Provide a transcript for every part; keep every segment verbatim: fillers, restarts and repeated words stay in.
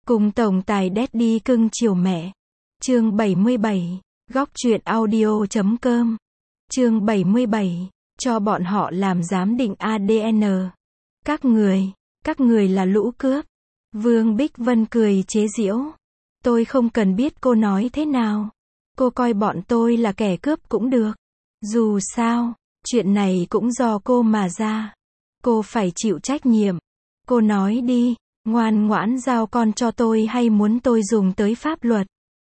Cùng tổng tài Daddy cưng chiều mẹ. Chương bảy mươi bảy. Góc truyện audio chấm com. Chương bảy mươi bảy. Cho bọn họ làm giám định a đê en. Các người, các người là lũ cướp. Vương Bích Vân cười chế giễu. Tôi không cần biết cô nói thế nào. Cô coi bọn tôi là kẻ cướp cũng được. Dù sao, chuyện này cũng do cô mà ra. Cô phải chịu trách nhiệm. Cô nói đi, ngoan ngoãn giao con cho tôi hay muốn tôi dùng tới pháp luật?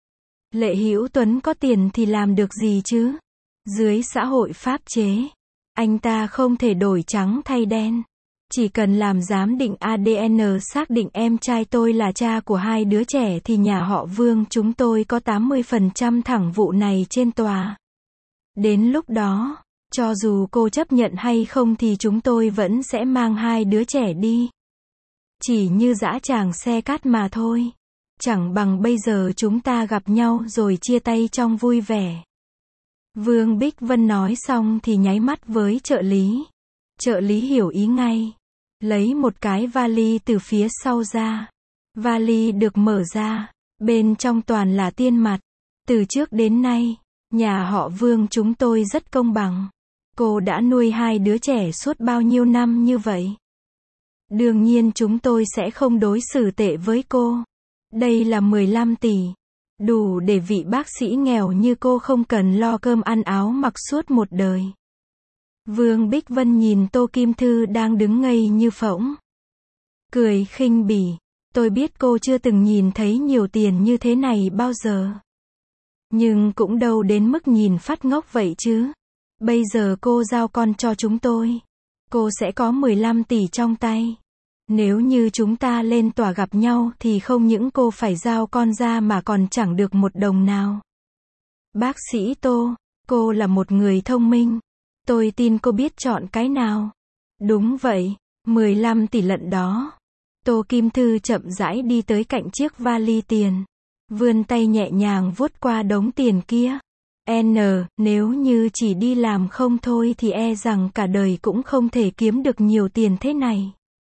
Lệ Hữu Tuấn có tiền thì làm được gì chứ? Dưới xã hội pháp chế, anh ta không thể đổi trắng thay đen. Chỉ cần làm giám định a đê en xác định em trai tôi là cha của hai đứa trẻ thì nhà họ Vương chúng tôi có tám mươi phần trăm thẳng vụ này trên tòa. Đến lúc đó, cho dù cô chấp nhận hay không thì chúng tôi vẫn sẽ mang hai đứa trẻ đi. Chỉ như dã tràng xe cát mà thôi. Chẳng bằng bây giờ chúng ta gặp nhau rồi chia tay trong vui vẻ. Vương Bích Vân nói xong thì nháy mắt với trợ lý. Trợ lý hiểu ý ngay. Lấy một cái vali từ phía sau ra. Vali được mở ra. Bên trong toàn là tiền mặt. Từ trước đến nay, nhà họ Vương chúng tôi rất công bằng. Cô đã nuôi hai đứa trẻ suốt bao nhiêu năm như vậy. Đương nhiên chúng tôi sẽ không đối xử tệ với cô. Đây là mười lăm tỷ. Đủ để vị bác sĩ nghèo như cô không cần lo cơm ăn áo mặc suốt một đời. Vương Bích Vân nhìn Tô Kim Thư đang đứng ngây như phỗng. Cười khinh bỉ. Tôi biết cô chưa từng nhìn thấy nhiều tiền như thế này bao giờ. Nhưng cũng đâu đến mức nhìn phát ngốc vậy chứ. Bây giờ cô giao con cho chúng tôi. Cô sẽ có mười lăm tỷ trong tay. Nếu như chúng ta lên tòa gặp nhau thì không những cô phải giao con ra mà còn chẳng được một đồng nào. Bác sĩ Tô, cô là một người thông minh. Tôi tin cô biết chọn cái nào. Đúng vậy, mười lăm tỷ lận đó. Tô Kim Thư chậm rãi đi tới cạnh chiếc vali tiền. Vươn tay nhẹ nhàng vuốt qua đống tiền kia. N, nếu như chỉ đi làm không thôi thì e rằng cả đời cũng không thể kiếm được nhiều tiền thế này.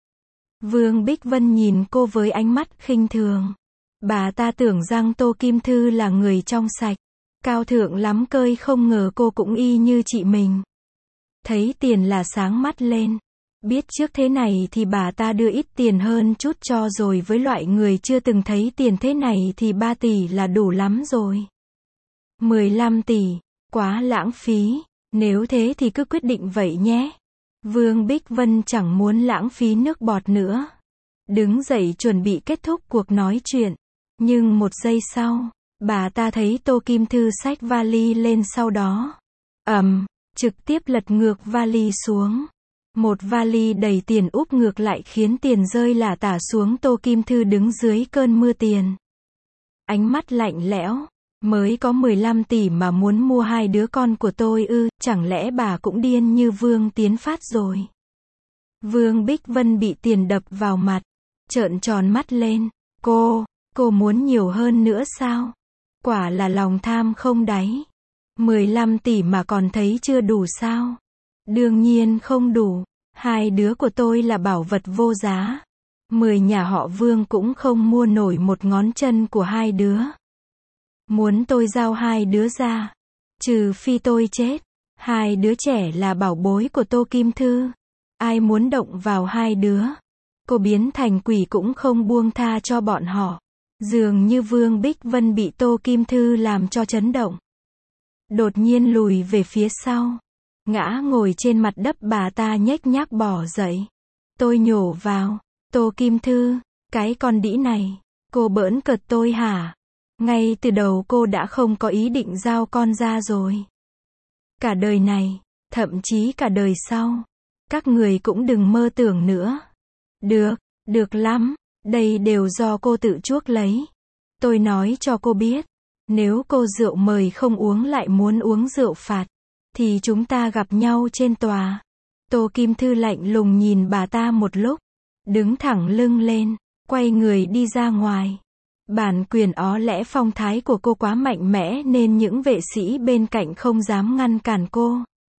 Vương Bích Vân nhìn cô với ánh mắt khinh thường. Bà ta tưởng rằng Tô Kim Thư là người trong sạch, cao thượng lắm cơi không ngờ cô cũng y như chị mình. Thấy tiền là sáng mắt lên. Biết trước thế này thì bà ta đưa ít tiền hơn chút cho rồi, với loại người chưa từng thấy tiền thế này thì ba tỷ là đủ lắm rồi. mười lăm tỷ, quá lãng phí. Nếu thế thì cứ quyết định vậy nhé. Vương Bích Vân chẳng muốn lãng phí nước bọt nữa. Đứng dậy chuẩn bị kết thúc cuộc nói chuyện. Nhưng một giây sau, bà ta thấy Tô Kim Thư xách vali lên, sau đó ầm, um, trực tiếp lật ngược vali xuống. Một vali đầy tiền úp ngược lại khiến tiền rơi lả tả xuống. Tô Kim Thư đứng dưới cơn mưa tiền. Ánh mắt lạnh lẽo. Mới có mười lăm tỷ mà muốn mua hai đứa con của tôi ư, chẳng lẽ bà cũng điên như Vương Tiến Phát rồi. Vương Bích Vân bị tiền đập vào mặt, trợn tròn mắt lên. Cô, cô muốn nhiều hơn nữa sao? Quả là lòng tham không đáy. mười lăm tỷ mà còn thấy chưa đủ sao? Đương nhiên không đủ. Hai đứa của tôi là bảo vật vô giá. Mười nhà họ Vương cũng không mua nổi một ngón chân của hai đứa. Muốn tôi giao hai đứa ra, trừ phi tôi chết. Hai đứa trẻ là bảo bối của Tô Kim Thư. Ai muốn động vào hai đứa, cô biến thành quỷ cũng không buông tha cho bọn họ. Dường như Vương Bích Vân bị Tô Kim Thư làm cho chấn động. Đột nhiên lùi về phía sau. Ngã ngồi trên mặt đất, bà ta nhếch nhác bỏ dậy. Tôi nhổ vào. Tô Kim Thư, cái con đĩ này, cô bỡn cợt tôi hả? Ngay từ đầu cô đã không có ý định giao con ra rồi. Cả đời này, thậm chí cả đời sau, các người cũng đừng mơ tưởng nữa. Được, được lắm, đây đều do cô tự chuốc lấy. Tôi nói cho cô biết, nếu cô rượu mời không uống lại muốn uống rượu phạt, thì chúng ta gặp nhau trên tòa. Tô Kim Thư lạnh lùng nhìn bà ta một lúc, đứng thẳng lưng lên, quay người đi ra ngoài. Bản quyền ó lẽ phong thái của cô quá mạnh mẽ nên những vệ sĩ bên cạnh không dám ngăn cản cô.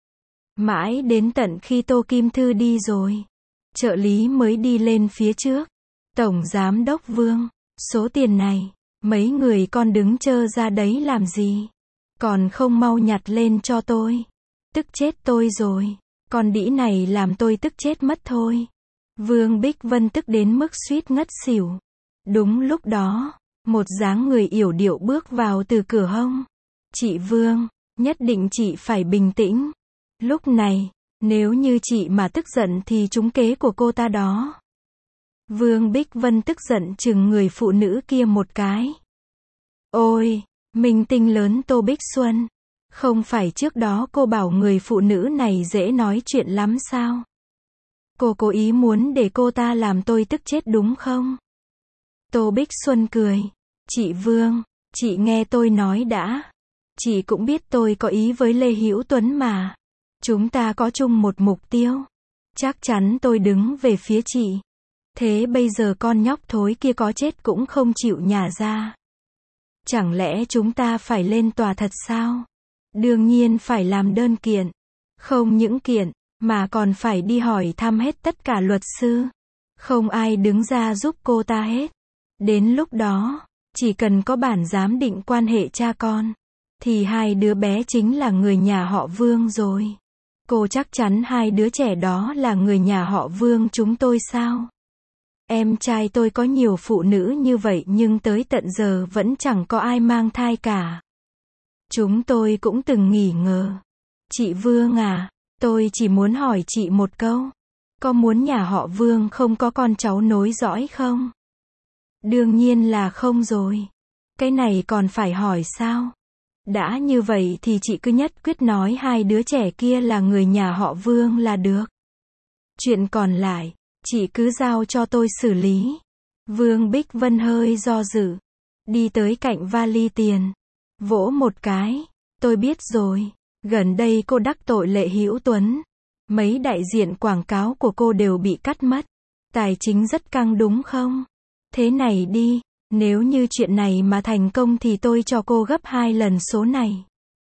Mãi đến tận khi Tô Kim Thư đi rồi, trợ lý mới đi lên phía trước. Tổng Giám đốc Vương, Số tiền này, mấy người con đứng chơ ra đấy làm gì? Còn không mau nhặt lên cho tôi. Tức chết tôi rồi. Con đĩ này làm tôi tức chết mất thôi. Vương Bích Vân tức đến mức suýt ngất xỉu. Đúng lúc đó, một dáng người yểu điệu bước vào từ cửa hông. Chị Vương, nhất định chị phải bình tĩnh. Lúc này, nếu như chị mà tức giận thì trúng kế của cô ta đó. Vương Bích Vân tức giận chừng người phụ nữ kia một cái. Ôi, minh tinh lớn Tô Bích Xuân. Không phải trước đó cô bảo người phụ nữ này dễ nói chuyện lắm sao? Cô cố ý muốn để cô ta làm tôi tức chết đúng không? Tô Bích Xuân cười. Chị Vương, chị nghe tôi nói đã. Chị cũng biết tôi có ý với Lê Hữu Tuấn mà. Chúng ta có chung một mục tiêu. Chắc chắn tôi đứng về phía chị. Thế bây giờ con nhóc thối kia có chết cũng không chịu nhả ra. Chẳng lẽ chúng ta phải lên tòa thật sao? Đương nhiên phải làm đơn kiện. Không những kiện, mà còn phải đi hỏi thăm hết tất cả luật sư. Không ai đứng ra giúp cô ta hết. Đến lúc đó, chỉ cần có bản giám định quan hệ cha con, thì hai đứa bé chính là người nhà họ Vương rồi. Cô chắc chắn hai đứa trẻ đó là người nhà họ Vương chúng tôi sao? Em trai tôi có nhiều phụ nữ như vậy nhưng tới tận giờ vẫn chẳng có ai mang thai cả. Chúng tôi cũng từng nghi ngờ. Chị Vương à, tôi chỉ muốn hỏi chị một câu. Có muốn nhà họ Vương không có con cháu nối dõi không? Đương nhiên là không rồi. Cái này còn phải hỏi sao? Đã như vậy thì chị cứ nhất quyết nói hai đứa trẻ kia là người nhà họ Vương là được. Chuyện còn lại, chị cứ giao cho tôi xử lý. Vương Bích Vân hơi do dự. Đi tới cạnh vali tiền. Vỗ một cái. Tôi biết rồi. Gần đây cô đắc tội Lê Hữu Tuấn. Mấy đại diện quảng cáo của cô đều bị cắt mất. Tài chính rất căng đúng không? Thế này đi. Nếu như chuyện này mà thành công thì tôi cho cô gấp hai lần số này.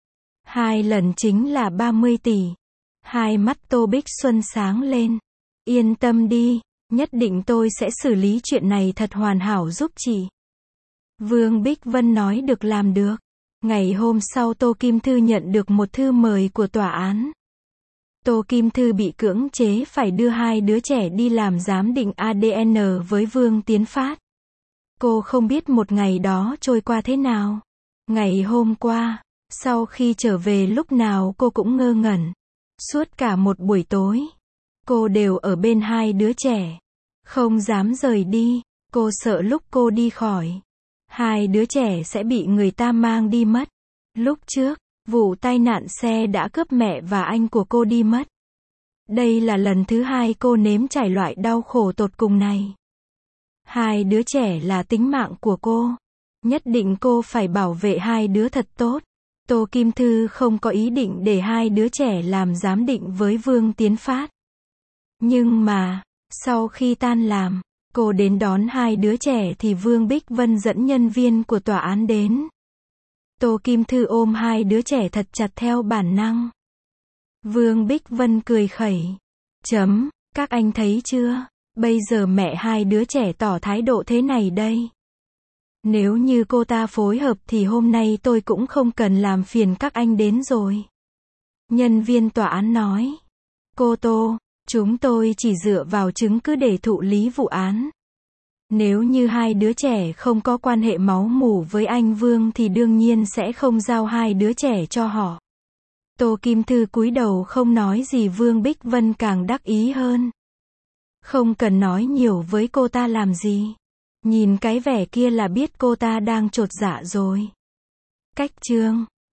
Hai lần chính là ba mươi tỷ. Hai mắt Tô Bích Xuân sáng lên. Yên tâm đi, nhất định tôi sẽ xử lý chuyện này thật hoàn hảo giúp chị. Vương Bích Vân nói được làm được. Ngày hôm sau Tô Kim Thư nhận được một thư mời của tòa án. Tô Kim Thư bị cưỡng chế phải đưa hai đứa trẻ đi làm giám định a đê en với Vương Tiến Phát. Cô không biết một ngày đó trôi qua thế nào. Ngày hôm qua, sau khi trở về lúc nào cô cũng ngơ ngẩn. Suốt cả một buổi tối, cô đều ở bên hai đứa trẻ. Không dám rời đi, cô sợ lúc cô đi khỏi, hai đứa trẻ sẽ bị người ta mang đi mất. Lúc trước, vụ tai nạn xe đã cướp mẹ và anh của cô đi mất. Đây là lần thứ hai cô nếm trải loại đau khổ tột cùng này. Hai đứa trẻ là tính mạng của cô. Nhất định cô phải bảo vệ hai đứa thật tốt. Tô Kim Thư không có ý định để hai đứa trẻ làm giám định với Vương Tiến Phát. Nhưng mà, sau khi tan làm, cô đến đón hai đứa trẻ thì Vương Bích Vân dẫn nhân viên của tòa án đến. Tô Kim Thư ôm hai đứa trẻ thật chặt theo bản năng. Vương Bích Vân cười khẩy. Chấm, các anh thấy chưa? Bây giờ mẹ hai đứa trẻ tỏ thái độ thế này đây. Nếu như cô ta phối hợp thì hôm nay tôi cũng không cần làm phiền các anh đến rồi. Nhân viên tòa án nói. Cô Tô, chúng tôi chỉ dựa vào chứng cứ để thụ lý vụ án. Nếu như hai đứa trẻ không có quan hệ máu mủ với anh Vương thì đương nhiên sẽ không giao hai đứa trẻ cho họ. Tô Kim Thư cúi đầu không nói gì. Vương Bích Vân càng đắc ý hơn. Không cần nói nhiều với cô ta làm gì. Nhìn cái vẻ kia là biết cô ta đang chột dạ rồi. Cách chương